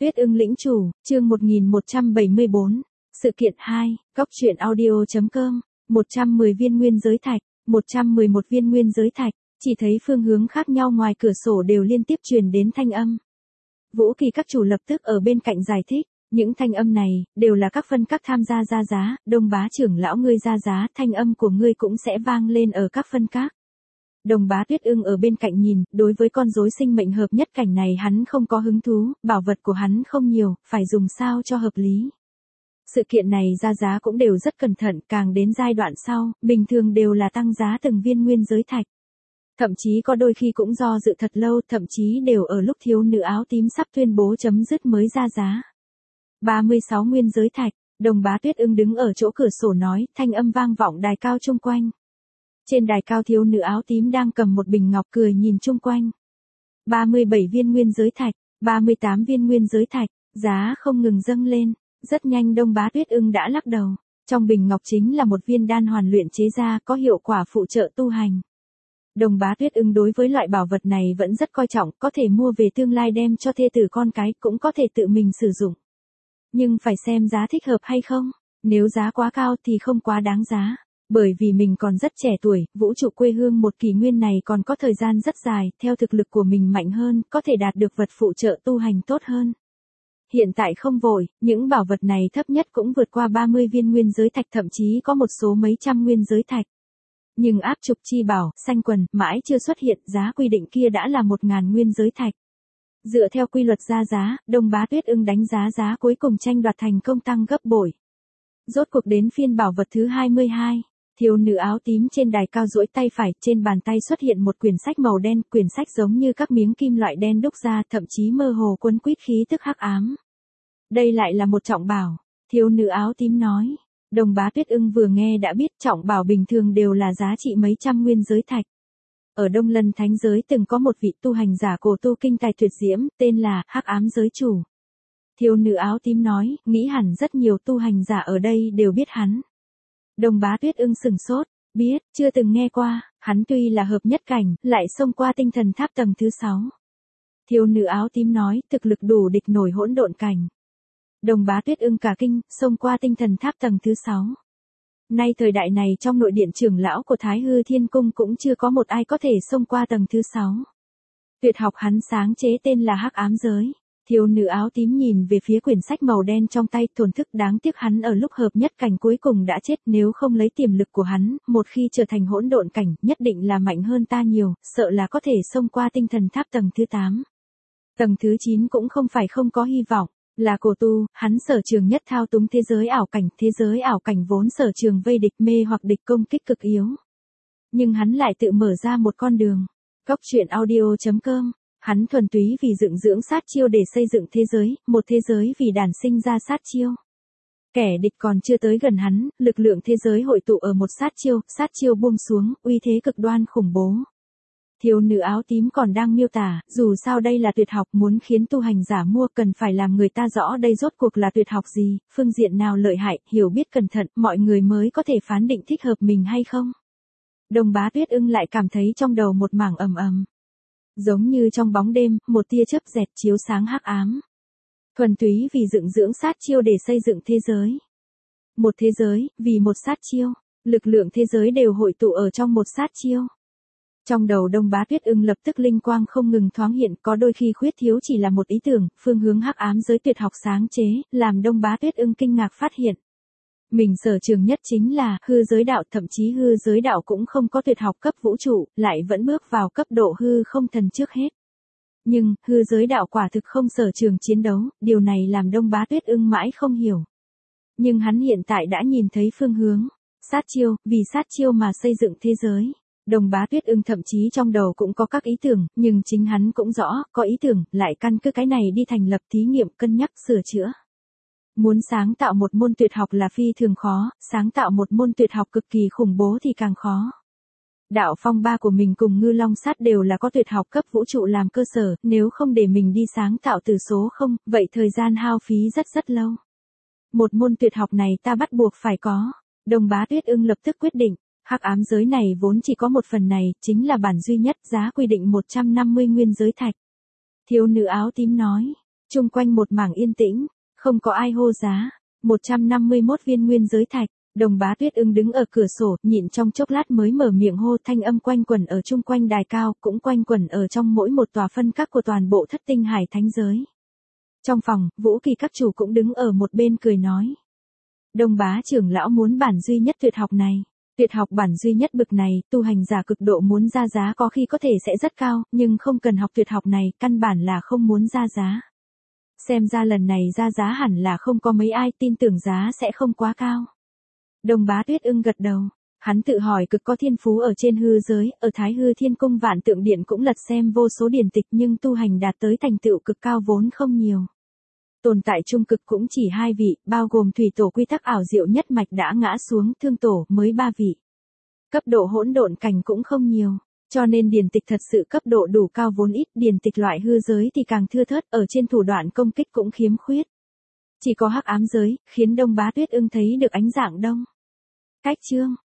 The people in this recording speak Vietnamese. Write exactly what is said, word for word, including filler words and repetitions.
Tuyết ưng lĩnh chủ, chương một nghìn một trăm bảy mươi bốn. Sự kiện hai, Cóc truyện audio chấm com. một trăm mười viên nguyên giới thạch, một trăm mười một viên nguyên giới thạch, chỉ thấy phương hướng khác nhau ngoài cửa sổ đều liên tiếp truyền đến thanh âm. Vũ Kỳ các chủ lập tức ở bên cạnh giải thích, những thanh âm này, đều là các phân các tham gia ra giá, Đông bá trưởng lão ngươi ra giá, thanh âm của ngươi cũng sẽ vang lên ở các phân các. Đồng bá Tuyết ưng ở bên cạnh nhìn, đối với con rối sinh mệnh hợp nhất cảnh này hắn không có hứng thú, bảo vật của hắn không nhiều, phải dùng sao cho hợp lý. Sự kiện này ra giá cũng đều rất cẩn thận, càng đến giai đoạn sau, bình thường đều là tăng giá từng viên nguyên giới thạch. Thậm chí có đôi khi cũng do dự thật lâu, thậm chí đều ở lúc thiếu nữ áo tím sắp tuyên bố chấm dứt mới ra giá. ba mươi sáu nguyên giới thạch, Đồng bá Tuyết ưng đứng ở chỗ cửa sổ nói, thanh âm vang vọng đài cao chung quanh. Trên đài cao thiếu nữ áo tím đang cầm một bình ngọc cười nhìn chung quanh. ba mươi bảy viên nguyên giới thạch, ba mươi tám viên nguyên giới thạch, giá không ngừng dâng lên. Rất nhanh Đông bá Tuyết ưng đã lắc đầu. Trong bình ngọc chính là một viên đan hoàn luyện chế ra có hiệu quả phụ trợ tu hành. Đồng bá Tuyết ưng đối với loại bảo vật này vẫn rất coi trọng, có thể mua về tương lai đem cho thê tử con cái, cũng có thể tự mình sử dụng. Nhưng phải xem giá thích hợp hay không, nếu giá quá cao thì không quá đáng giá. Bởi vì mình còn rất trẻ tuổi, vũ trụ quê hương một kỷ nguyên này còn có thời gian rất dài, theo thực lực của mình mạnh hơn, có thể đạt được vật phụ trợ tu hành tốt hơn. Hiện tại không vội, những bảo vật này thấp nhất cũng vượt qua ba mươi viên nguyên giới thạch, thậm chí có một số mấy trăm nguyên giới thạch. Nhưng áp trục chi bảo, xanh quần, mãi chưa xuất hiện, giá quy định kia đã là một ngàn nguyên giới thạch. Dựa theo quy luật ra giá, Đông bá Tuyết ưng đánh giá giá cuối cùng tranh đoạt thành công tăng gấp bội. Rốt cuộc đến phiên bảo vật thứ hai mươi hai. Thiếu nữ áo tím trên đài cao duỗi tay phải, trên bàn tay xuất hiện một quyển sách màu đen, quyển sách giống như các miếng kim loại đen đúc ra, thậm chí mơ hồ quấn quýt khí tức hắc ám. Đây lại là một trọng bảo, thiếu nữ áo tím nói. Đồng bá Tuyết ưng vừa nghe đã biết trọng bảo bình thường đều là giá trị mấy trăm nguyên giới thạch. Ở Đông Lân Thánh giới từng có một vị tu hành giả cổ tu kinh tài tuyệt diễm, tên là Hắc Ám giới chủ. Thiếu nữ áo tím nói, nghĩ hẳn rất nhiều tu hành giả ở đây đều biết hắn. Đồng bá Tuyết ưng sừng sốt, biết, chưa từng nghe qua, hắn tuy là hợp nhất cảnh, lại xông qua tinh thần tháp tầng thứ sáu. Thiếu nữ áo tím nói, thực lực đủ địch nổi hỗn độn cảnh. Đồng bá Tuyết ưng cả kinh, xông qua tinh thần tháp tầng thứ sáu. Nay thời đại này trong nội điện trưởng lão của Thái Hư Thiên Cung cũng chưa có một ai có thể xông qua tầng thứ sáu. Tuyệt học hắn sáng chế tên là Hắc Ám giới. Thiếu nữ áo tím nhìn về phía quyển sách màu đen trong tay, thổn thức đáng tiếc hắn ở lúc hợp nhất cảnh cuối cùng đã chết, nếu không lấy tiềm lực của hắn, một khi trở thành hỗn độn cảnh, nhất định là mạnh hơn ta nhiều, sợ là có thể xông qua tinh thần tháp tầng thứ tám. Tầng thứ chín cũng không phải không có hy vọng, là cổ tu, hắn sở trường nhất thao túng thế giới ảo cảnh, thế giới ảo cảnh vốn sở trường vây địch mê hoặc địch công kích cực yếu. Nhưng hắn lại tự mở ra một con đường. Cóc truyện audio chấm com. Hắn thuần túy vì dựng dưỡng sát chiêu để xây dựng thế giới, một thế giới vì đản sinh ra sát chiêu. Kẻ địch còn chưa tới gần hắn, lực lượng thế giới hội tụ ở một sát chiêu, sát chiêu buông xuống, uy thế cực đoan khủng bố. Thiếu nữ áo tím còn đang miêu tả, dù sao đây là tuyệt học, muốn khiến tu hành giả mua cần phải làm người ta rõ đây rốt cuộc là tuyệt học gì, phương diện nào lợi hại, hiểu biết cẩn thận, mọi người mới có thể phán định thích hợp mình hay không. Đồng bá Tuyết ưng lại cảm thấy trong đầu một mảng ầm ầm. Giống như trong bóng đêm, một tia chớp dẹt chiếu sáng hắc ám. Thuần túy vì dựng dưỡng sát chiêu để xây dựng thế giới. Một thế giới, vì một sát chiêu, lực lượng thế giới đều hội tụ ở trong một sát chiêu. Trong đầu Đông bá Tuyết ưng lập tức linh quang không ngừng thoáng hiện, có đôi khi khuyết thiếu chỉ là một ý tưởng, phương hướng hắc ám giới tuyệt học sáng chế, làm Đông bá Tuyết ưng kinh ngạc phát hiện. Mình sở trường nhất chính là hư giới đạo, thậm chí hư giới đạo cũng không có tuyệt học cấp vũ trụ, lại vẫn bước vào cấp độ hư không thần trước hết. Nhưng, hư giới đạo quả thực không sở trường chiến đấu, điều này làm Đông bá Tuyết ưng mãi không hiểu. Nhưng hắn hiện tại đã nhìn thấy phương hướng, sát chiêu, vì sát chiêu mà xây dựng thế giới. Đồng bá Tuyết ưng thậm chí trong đầu cũng có các ý tưởng, nhưng chính hắn cũng rõ, có ý tưởng, lại căn cứ cái này đi thành lập thí nghiệm, cân nhắc, sửa chữa. Muốn sáng tạo một môn tuyệt học là phi thường khó, sáng tạo một môn tuyệt học cực kỳ khủng bố thì càng khó. Đạo phong ba của mình cùng ngư long sát đều là có tuyệt học cấp vũ trụ làm cơ sở, nếu không để mình đi sáng tạo từ số không, vậy thời gian hao phí rất rất lâu. Một môn tuyệt học này ta bắt buộc phải có. Đồng bá Tuyết ưng lập tức quyết định, Hắc Ám giới này vốn chỉ có một phần này, chính là bản duy nhất, giá quy định một trăm năm mươi nguyên giới thạch. Thiếu nữ áo tím nói. Chung quanh một mảng yên tĩnh, không có ai hô giá. một trăm năm mươi mốt viên nguyên giới thạch. Đồng Bá Tuyết Ưng đứng ở cửa sổ, nhịn trong chốc lát mới mở miệng hô, thanh âm quanh quẩn ở chung quanh đài cao, cũng quanh quẩn ở trong mỗi một tòa phân các của toàn bộ Thất Tinh Hải Thánh giới. Trong phòng, Vũ Kỳ các chủ cũng đứng ở một bên cười nói. Đồng Bá trưởng lão muốn bản duy nhất tuyệt học này. Tuyệt học bản duy nhất bực này, tu hành giả cực độ muốn ra giá có khi có thể sẽ rất cao, nhưng không cần học tuyệt học này, căn bản là không muốn ra giá. Xem ra lần này ra giá hẳn là không có mấy ai tin tưởng giá sẽ không quá cao. Đồng Bá Tuyết Ưng gật đầu. Hắn tự hỏi cực có thiên phú ở trên hư giới, ở Thái Hư Thiên Cung Vạn Tượng Điện cũng lật xem vô số điển tịch nhưng tu hành đạt tới thành tựu cực cao vốn không nhiều. Tồn tại trung cực cũng chỉ hai vị, bao gồm thủy tổ quy tắc ảo diệu nhất mạch đã ngã xuống, thương tổ mới ba vị. Cấp độ hỗn độn cảnh cũng không nhiều, cho nên điển tịch thật sự cấp độ đủ cao vốn ít, điển tịch loại hư giới thì càng thưa thớt, ở trên thủ đoạn công kích cũng khiếm khuyết. Chỉ có hắc ám giới, khiến Đông Bá Tuyết Ưng thấy được ánh dạng đông. Cách chương